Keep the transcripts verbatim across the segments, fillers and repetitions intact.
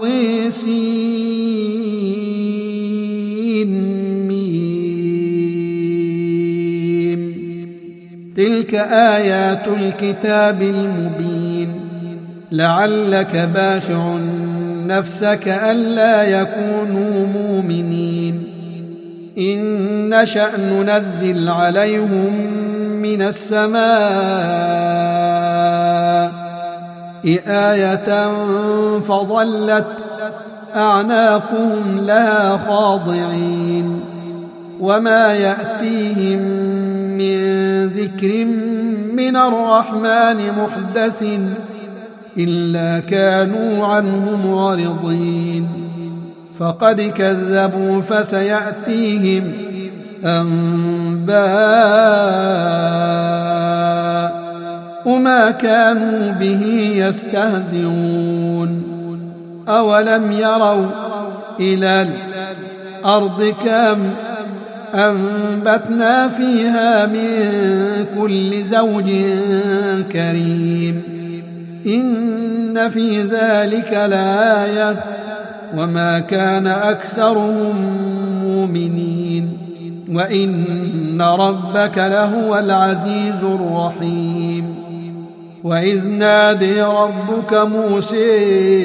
طسيم. تلك آيات الكتاب المبين. لعلك باخع نفسك ألا يكونوا مؤمنين إن نشأ ننزل عليهم من السماء آية فظلت أعناقهم لها خاضعين وما يأتيهم من ذكر من الرحمن محدث إلا كانوا عنه معرضين. فقد كذبوا فسيأتيهم أنباء ما كانوا به يستهزئون. أولم يروا إلى الأرض كم أنبتنا فيها من كل زوج كريم إن في ذلك لآية وما كان أكثرهم مؤمنين وإن ربك لهو العزيز الرحيم. وإذ نادي ربك موسى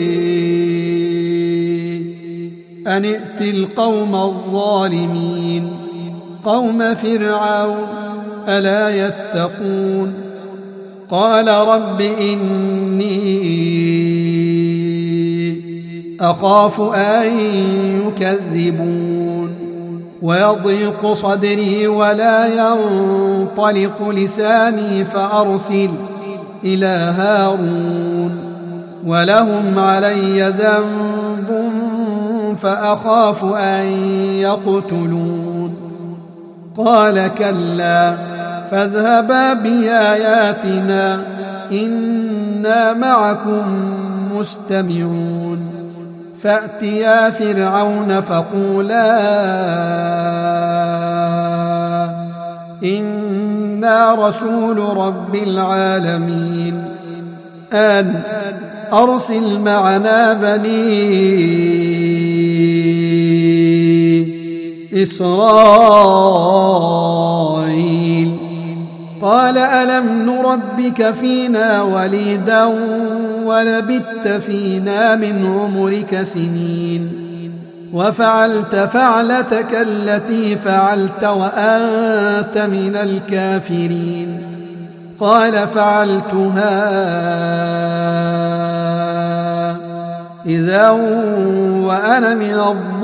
أن ائت القوم الظالمين قوم فرعون ألا يتقون قال رب إني أخاف أن يكذبون ويضيق صدري ولا ينطلق لساني فأرسل إلى هارون ولهم علي ذنب فأخاف أن يقتلون. قال كلا فاذهبا بآياتنا إنا معكم مستمعون. فأتيا فرعون فقولا إنا رسول رب العالمين أن أرسل معنا بني إسرائيل. قال ألم نربك فينا وليدا ولبثت فينا من عمرك سنين وفعلت فعلتك التي فعلت وأنت من الكافرين. قال فعلتها إذا وأنا من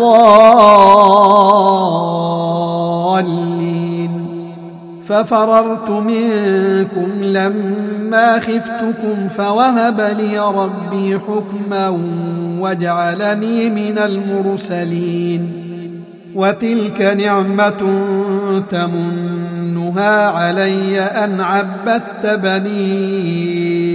الضالين ففررت منكم لما خفتكم فوهب لي ربي حكما وجعلني من المرسلين. وتلك نعمة تمنها علي أن عبدت بني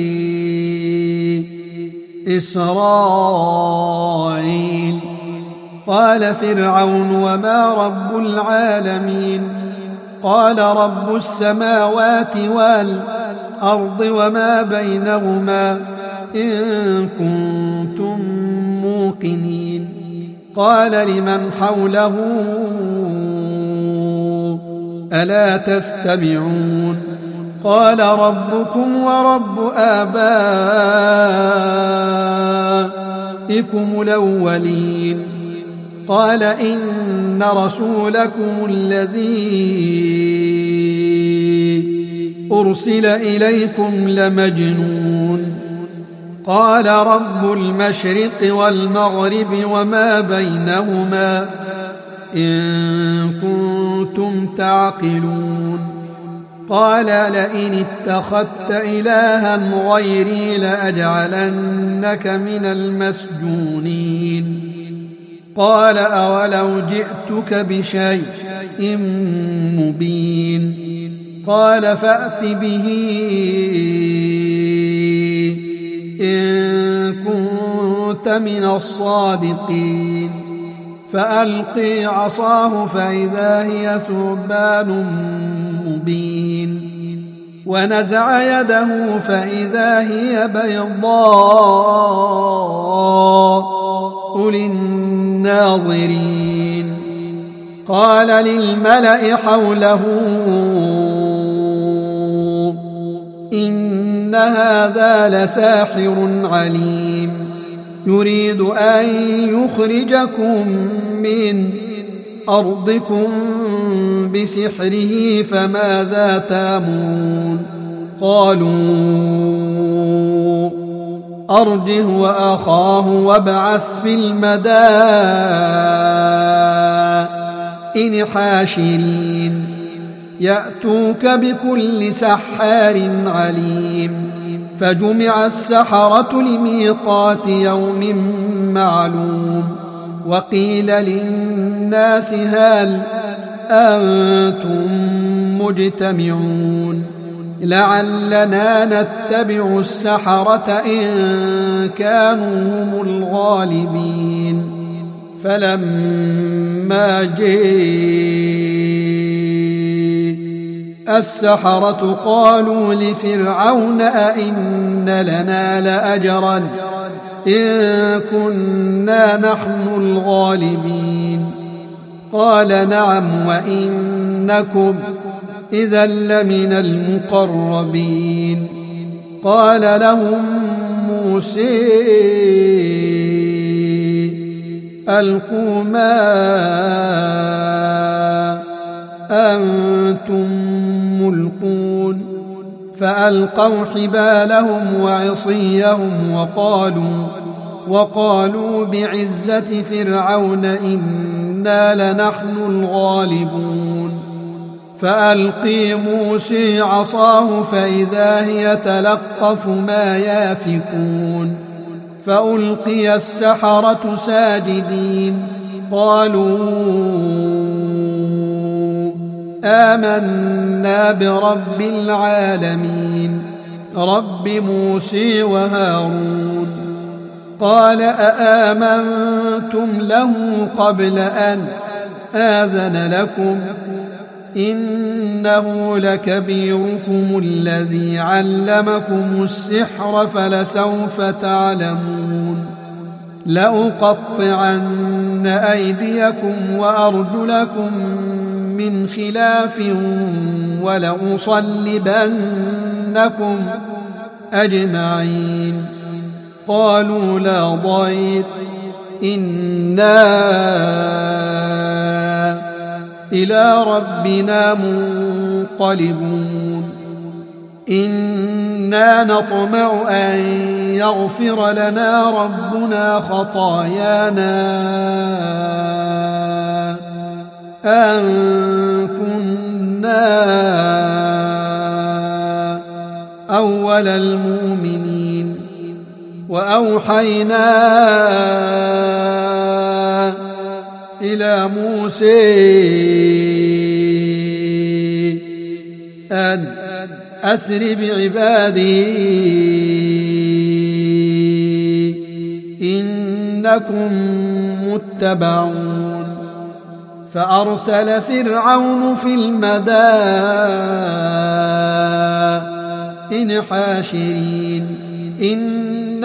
إسرائيل. قال فرعون وما رب العالمين قال رب السماوات والأرض وما بينهما إن كنتم موقنين. قال لمن حوله ألا تستمعون قال ربكم ورب آبائكم الأولين. قال إن رسولكم الذي أرسل إليكم لمجنون. قال رب المشرق والمغرب وما بينهما إن كنتم تعقلون. قال لئن اتخذت إلها غيري لأجعلنك من المسجونين. قال أولو جئتك بشيء مبين. قال فأت به إن كنت من الصادقين. فألقي عصاه فإذا هي ثعبان مبين ونزع يده فإذا هي بيضاء وارجل الناظرين. قال للملأ حوله إن هذا لساحر عليم يريد أن يخرجكم من أرضكم بسحره فماذا تامرون؟ قالوا أرجه وأخاه وابعث في المدائن حاشرين يأتوك بكل سحار عليم. فجمع السحرة لميقات يوم معلوم. وقيل للناس هل أنتم مجتمعون لعلنا نتبع السحرة إن كانوا هم الغالبين. فلما جاء السحرة قالوا لفرعون أئن لنا لأجرا إن كنا نحن الغالبين؟ قال نعم وإنكم إذا لمن المقربين. قال لهم موسى ألقوا ما أنتم ملقون. فألقوا حبالهم وعصيهم وقالوا وقالوا بعزة فرعون إنا لنحن الغالبون. فألقي موسى عصاه فإذا هي تلقف ما يافكون. فألقي السحرة ساجدين قالوا آمنا برب العالمين رب موسى وهارون. قال أآمنتم له قبل أن آذن لكم إنه لكبيركم الذي علمكم السحر فلسوف تعلمون لأقطعن أيديكم وأرجلكم من خلاف ولأصلبنكم أجمعين. قالوا لا ضير إنا إلى ربنا منقلبون إنا نطمع أن يغفر لنا ربنا خطايانا أن كنا أول المؤمنين. وأوحينا إلى موسى أن أسر بعبادي إنكم متبعون. فأرسل فرعون في المدائن حاشرين إن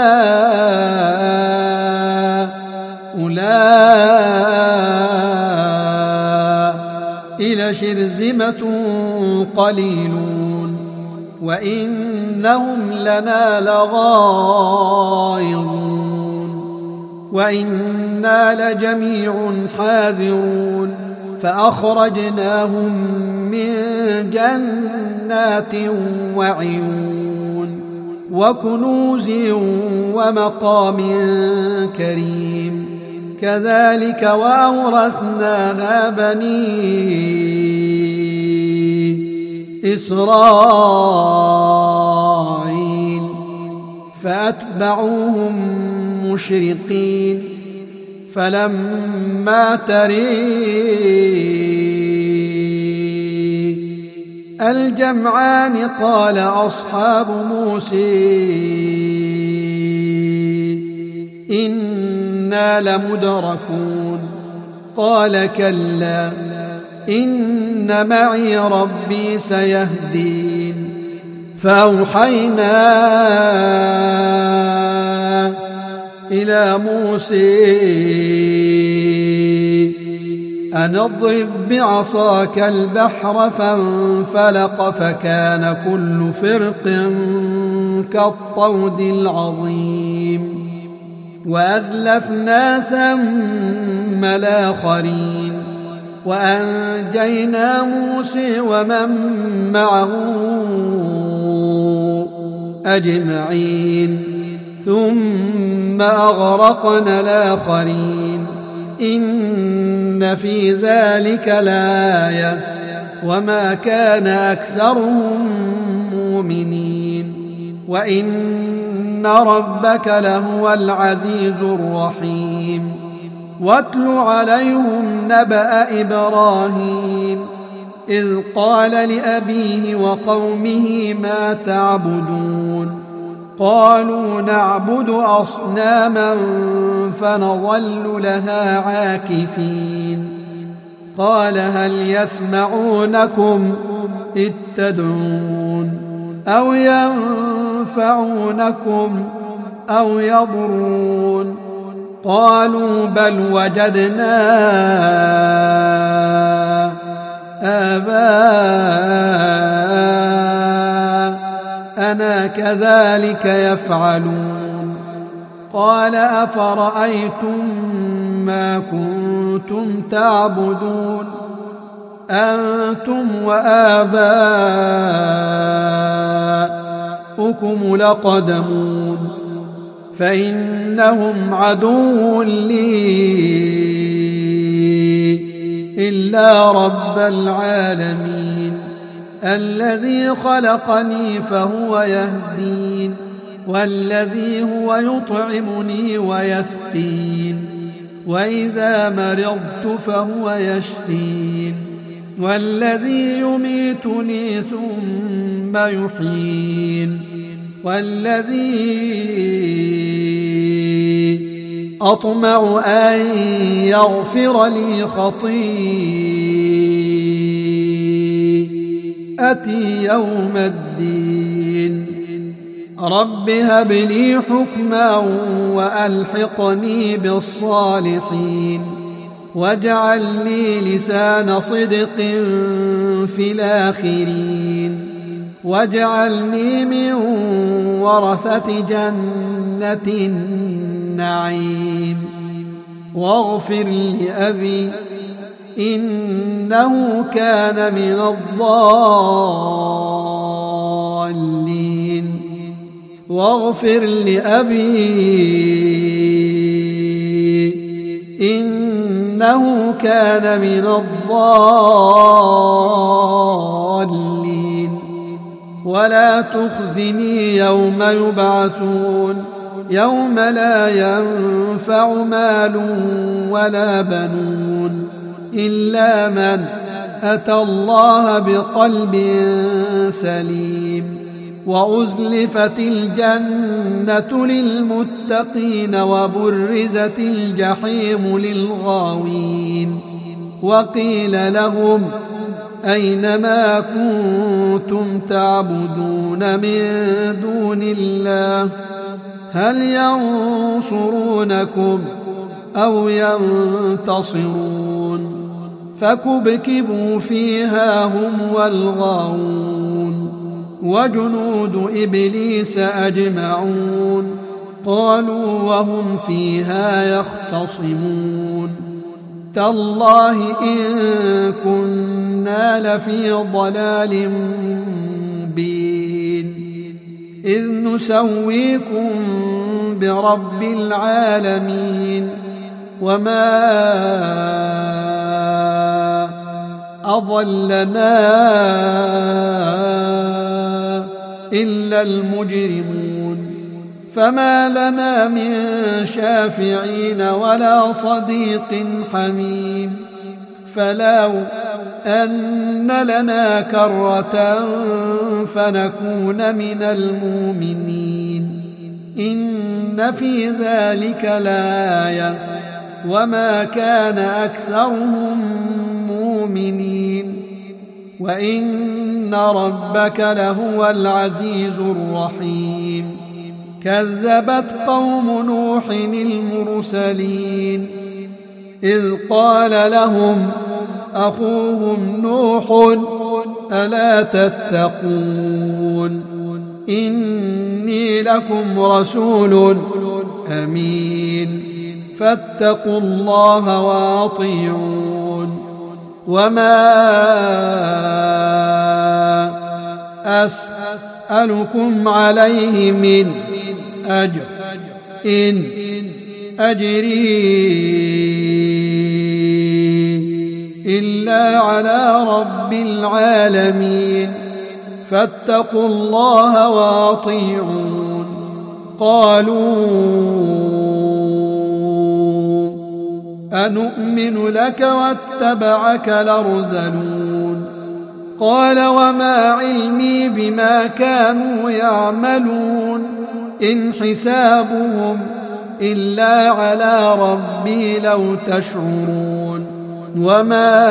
هؤلاء لشرذمة قليلون وإنهم لنا لغائظون وإنا لجميع حاذرون. فأخرجناهم من جنات وعيون وكنوز ومقام كريم كذلك وأورثناها بني إسرائيل فأتبعوهم مشرقين. فلما تري الجمعان قال أصحاب موسى إنا لمدركون قال كلا إن معي ربي سيهدين. فأوحينا إلى موسى أن اضرب بعصاك البحر فانفلق فكان كل فرق كالطود العظيم وأزلفنا ثم الآخرين وأنجينا موسى ومن معه أجمعين ثم أغرقنا الآخرين إن في ذلك لآية وما كان أكثرهم مؤمنين وإن ربك لهو العزيز الرحيم واتل عليهم نبأ إبراهيم إذ قال لأبيه وقومه ما تعبدون قالوا نعبد أصناما فنظل لها عاكفين قال هل يسمعونكم إذ تدعون أو ينفعونكم أو يضرون قالوا بل وجدنا آباءنا كذلك يفعلون قال أفرأيتم ما كنتم تعبدون أنتم وآباؤكم لقدمون فإنهم عدو لي إلا رب العالمين الذي خلقني فهو يهدين والذي هو يطعمني ويسقين وإذا مرضت فهو يشفين والذي يميتني ثم يحيين والذي أطمع أن يغفر لي خطيئتي يوم الدين رب هب لي حكما وألحقني بالصالحين واجعل لي لسان صدق في الآخرين واجعلني من ورثة جنة النعيم واغفر لأبي إنه كان من الضالين واغفر لأبي إنه كان من الضالين ولا تخزني يوم يبعثون يوم لا ينفع مال ولا بنون إلا من أتى الله بقلب سليم وأزلفت الجنة للمتقين وبرزت الجحيم للغاوين وقيل لهم أين ما كنتم تعبدون من دون الله هل ينصرونكم أو ينتصرون فكبكبوا فيها هم والغاوون وجنود إبليس أجمعون قالوا وهم فيها يختصمون تالله إن كنا لفي ضلال مبين إذ نسويكم برب العالمين وما أضلنا إلا المجرمون فما لنا من شافعين ولا صديق حميم فلو أن لنا كرة فنكون من المؤمنين إن في ذلك لآية وما كان أكثرهم مؤمنين وإن ربك لهو العزيز الرحيم كذبت قوم نوح المرسلين إذ قال لهم أخوهم نوح ألا تتقون إني لكم رسول أمين فاتقوا الله وأطيعون وما أسألكم عليه من أجر إن أجري إلا على رب العالمين فاتقوا الله وأطيعون قالوا أنؤمن لك واتبعك الأرذلون قال وما علمي بما كانوا يعملون إن حسابهم إلا على ربي لو تشعرون وما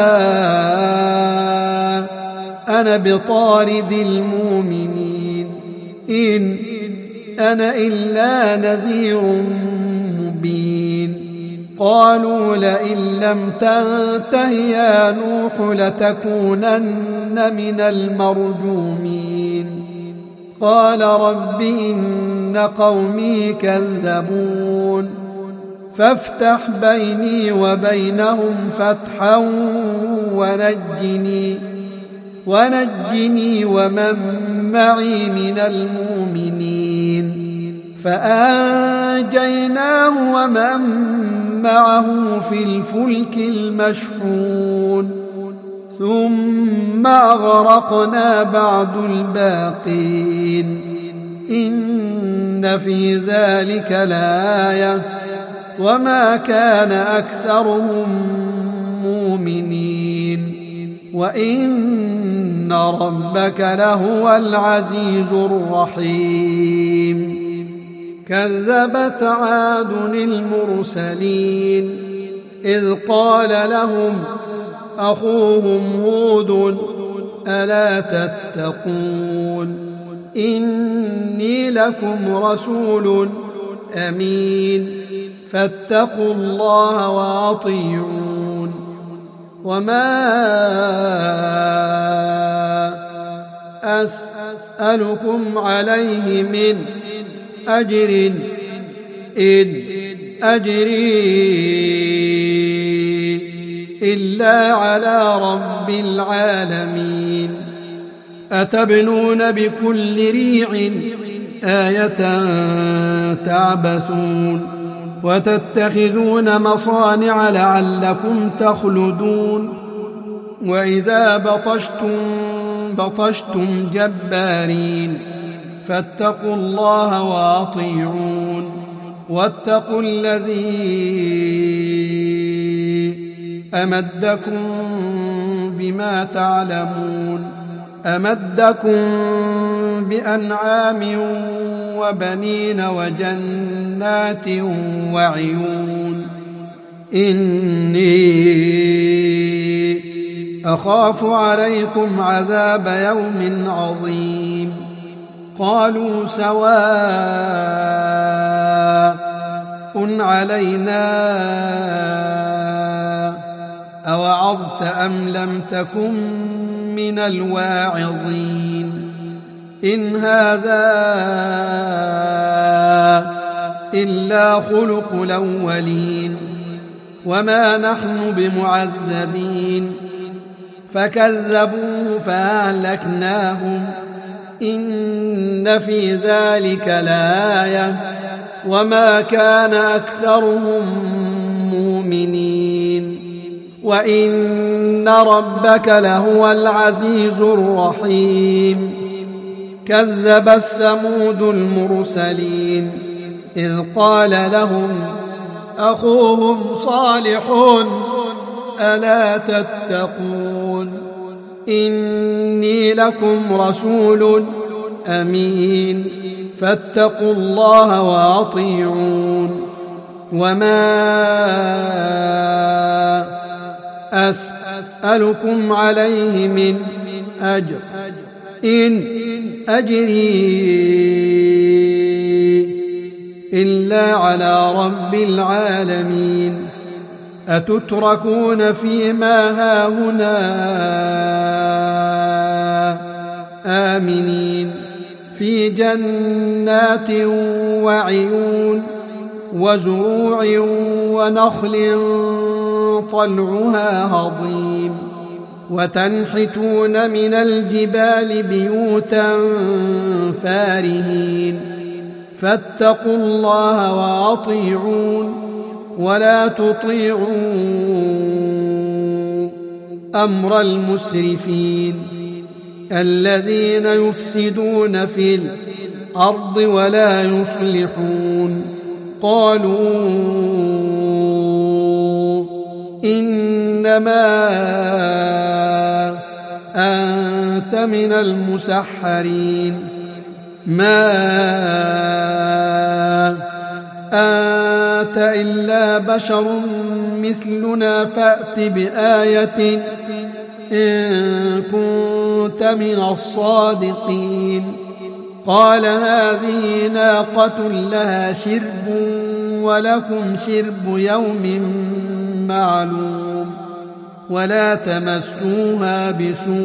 أنا بطارد المؤمنين إن أنا إلا نذير مبين قالوا لئن لم تنته يا نوح لتكونن من المرجومين قال رب إن قومي كذبون فافتح بيني وبينهم فتحا ونجني ونجني ومن معي من المؤمنين فأنجيناه ومن معه في الفلك المشحون ثم أغرقنا بعد الباقين إن في ذلك لآية وما كان أكثرهم مؤمنين وإن ربك لهو العزيز الرحيم كذبت عاد المرسلين إذ قال لهم أخوهم هود ألا تتقون إني لكم رسول أمين فاتقوا الله وأطيعون وما أسألكم عليه من أجر إن أجري إلا على رب العالمين أتبنون بكل ريع آية تعبثون وتتخذون مصانع لعلكم تخلدون وإذا بطشتم بطشتم جبارين فاتقوا الله وأطيعون واتقوا الذي أمدكم بما تعلمون أمدكم بأنعام وبنين وجنات وعيون إني أخاف عليكم عذاب يوم عظيم قالوا سواء علينا أوعظت أم لم تكن من الواعظين إن هذا إلا خلق الأولين وما نحن بمعذبين فكذبوه فأهلكناهم إن في ذلك لآية وما كان أكثرهم مؤمنين وإن ربك لهو العزيز الرحيم كذبت ثمود المرسلين إذ قال لهم أخوهم صالح ألا تتقون إني لكم رسول أمين فاتقوا الله وأطيعون وما أسألكم عليه من أجر إن أجري إلا على رب العالمين. أتتركون فيما هاهنا آمنين في جنات وعيون وزروع ونخل طلعها هضيم وتنحتون من الجبال بيوتا فارهين فاتقوا الله وأطيعون ولا تطيعوا أمر المسرفين الذين يفسدون في الأرض ولا يصلحون. قالوا إنما أنت من المسحرين ما أنت إلا بشر مثلنا فأت بآية إن كنت من الصادقين. قال هذه ناقة لها شرب ولكم شرب يوم معلوم ولا تمسوها بسوء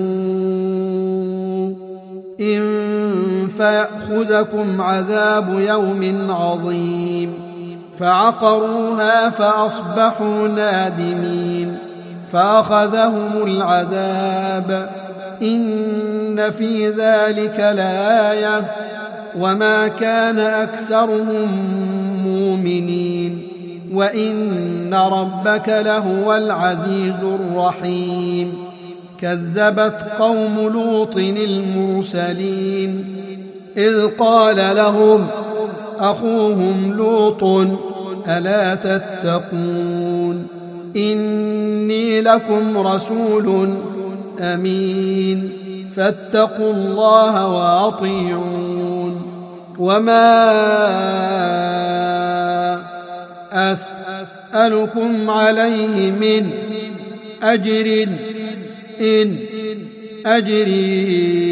إن فيأخذكم عذاب يوم عظيم. فعقروها فأصبحوا نادمين فأخذهم العذاب إن في ذلك لآية وما كان أكثرهم مؤمنين وإن ربك لهو العزيز الرحيم. كذبت قوم لوط المرسلين إذ قال لهم أخوهم لوط ألا تتقون إني لكم رسول أمين فاتقوا الله وأطيعون. وما أسألكم عليه من أجر إن أجري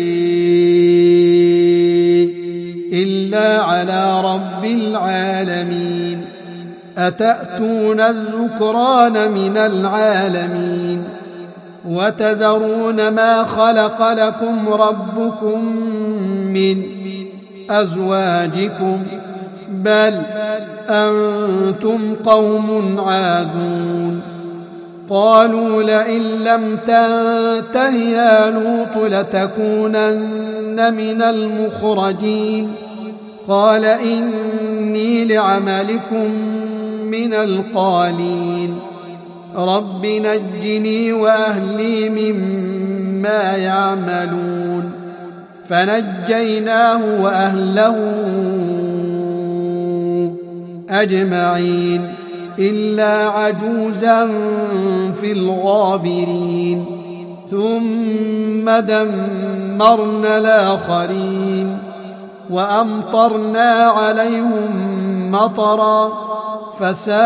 إلا على رب العالمين. أتأتون الذكران من العالمين وتذرون ما خلق لكم ربكم من أزواجكم بل أنتم قوم عادون. قالوا لئن لم تنته يا لوط لتكونن من المخرجين. قال إني لعملكم من القالين رب نجني وأهلي مما يعملون. فنجيناه وأهله أجمعين إلا عجوزا في الغابرين. ثم دمرنا الآخرين وأمطرنا عليهم مطرا فساء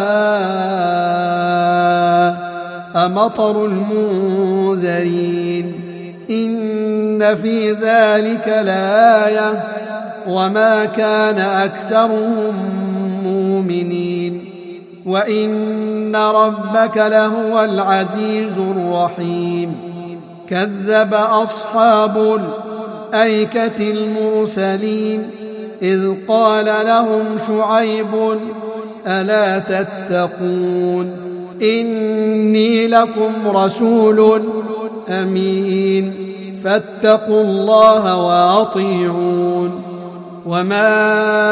مطر المنذرين. إن في ذلك لآية وما كان أكثرهم مؤمنين وإن ربك لهو العزيز الرحيم. كذب أصحاب الأيكة المرسلين إذ قال لهم شعيب ألا تتقون إني لكم رسول أمين فاتقوا الله وأطيعون. وما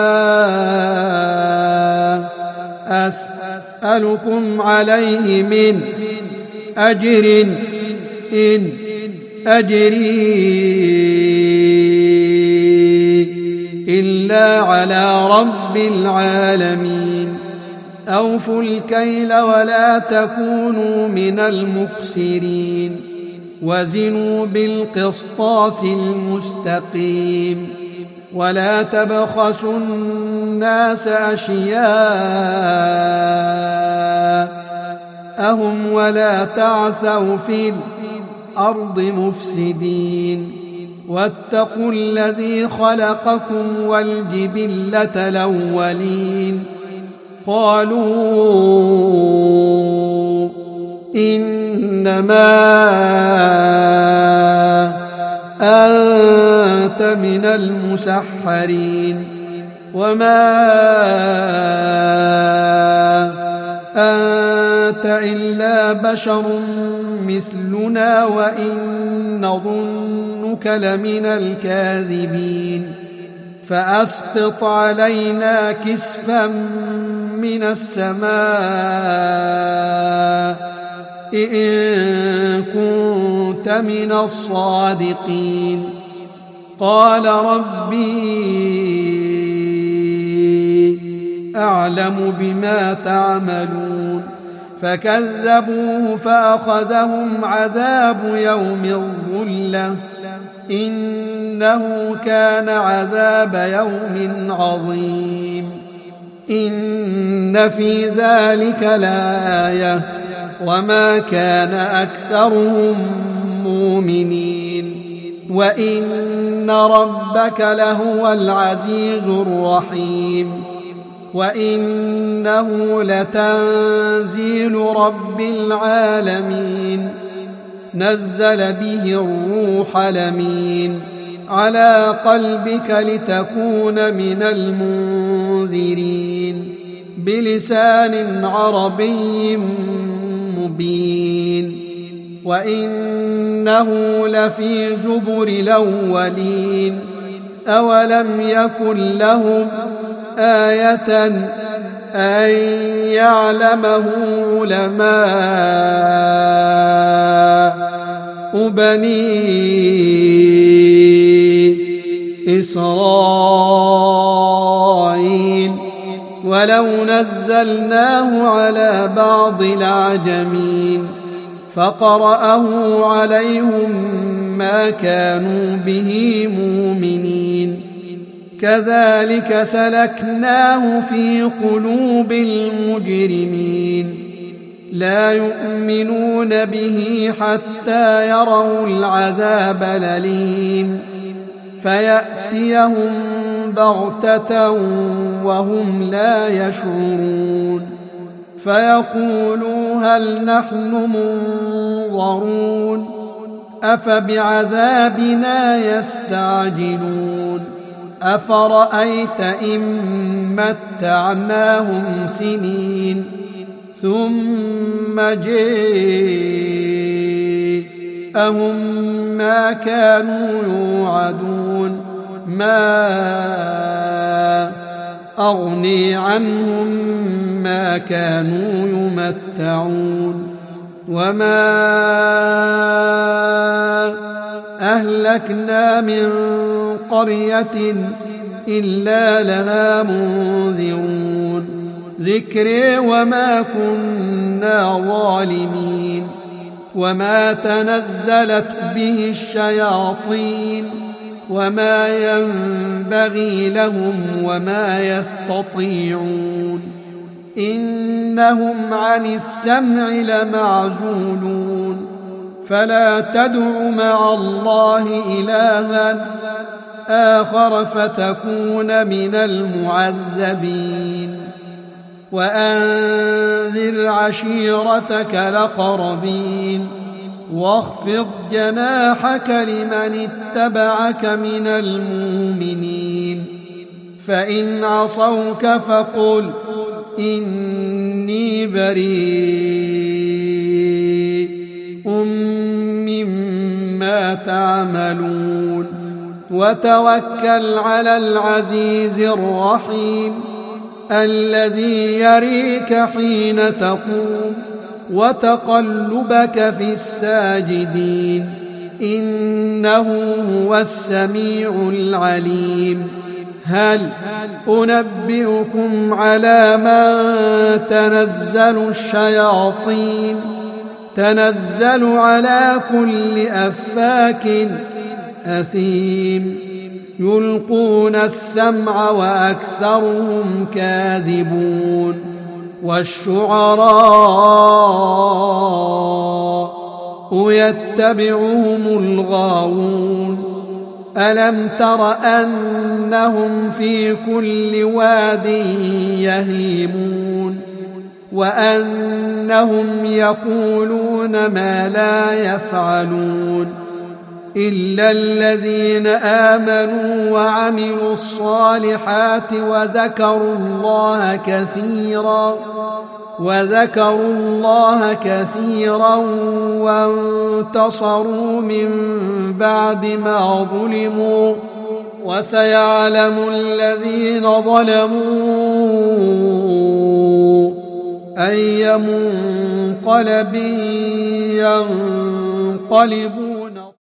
أسألكم عليه من أجر إن أجري إلا على رب العالمين. أوفوا الكيل ولا تكونوا من المخسرين وزنوا بالقسطاس المستقيم ولا تبخسوا الناس أشياءهم ولا تعثوا في الأرض مفسدين. واتقوا الذي خلقكم والجبلة الأولين قالوا إنما أنت من المسحرين وما أنت إلا بشر مثلنا وإن نظنك لمن الكاذبين فأسقط علينا كسفا من السماء إن كنت من الصادقين قال ربي أعلم بما تعملون فكذبوه فأخذهم عذاب يوم الظلة إنه كان عذاب يوم عظيم إن في ذلك لآية وما كان أكثرهم مؤمنين وإن ربك لهو العزيز الرحيم وإنه لتنزيل رب العالمين نزل به الروح الأمين على قلبك لتكون من المنذرين بلسان عربي مبين وإنه لفي زبر الأولين أولم يكن لهم آية أن يعلمه علماء بني إسرائيل ولو نزلناه على بعض الأعجمين فقرأه عليهم ما كانوا به مؤمنين كذلك سلكناه في قلوب المجرمين لا يؤمنون به حتى يروا العذاب الأليم فيأتيهم بغتة وهم لا يشعرون فيقولوا هل نحن منظرون أفبعذابنا يستعجلون أفرأيت إن متعناهم سنين ثم جاءهم ما كانوا يوعدون ما أغني عنهم ما كانوا يمتعون وما أهلكنا من قرية إلا لها منذرون ذكري وما كنا ظالمين وما تنزلت به الشياطين وما ينبغي لهم وما يستطيعون إنهم عن السمع لمعزولون فلا تدع مع الله إلها آخر فتكون من المعذبين وأنذر عشيرتك الأقربين واخفض جناحك لمن اتبعك من المؤمنين فإن عصوك فقل إني بريء مما تعملون وتوكل على العزيز الرحيم الذي يريك حين تقوم وتقلبك في الساجدين إنه هو السميع العليم هل أنبئكم على من تنزل الشياطين تنزل على كل أفاك أثيم يلقون السمع وأكثرهم كاذبون والشعراء يتبعهم الغاوون ألم تر أنهم في كل واد يهيمون وأنهم يقولون ما لا يفعلون إلا الذين آمنوا وعملوا الصالحات وذكروا الله كثيرا وذكروا الله كثيرا وانتصروا من بعد ما ظلموا وسيعلم الذين ظلموا أي منقلب ينقلبون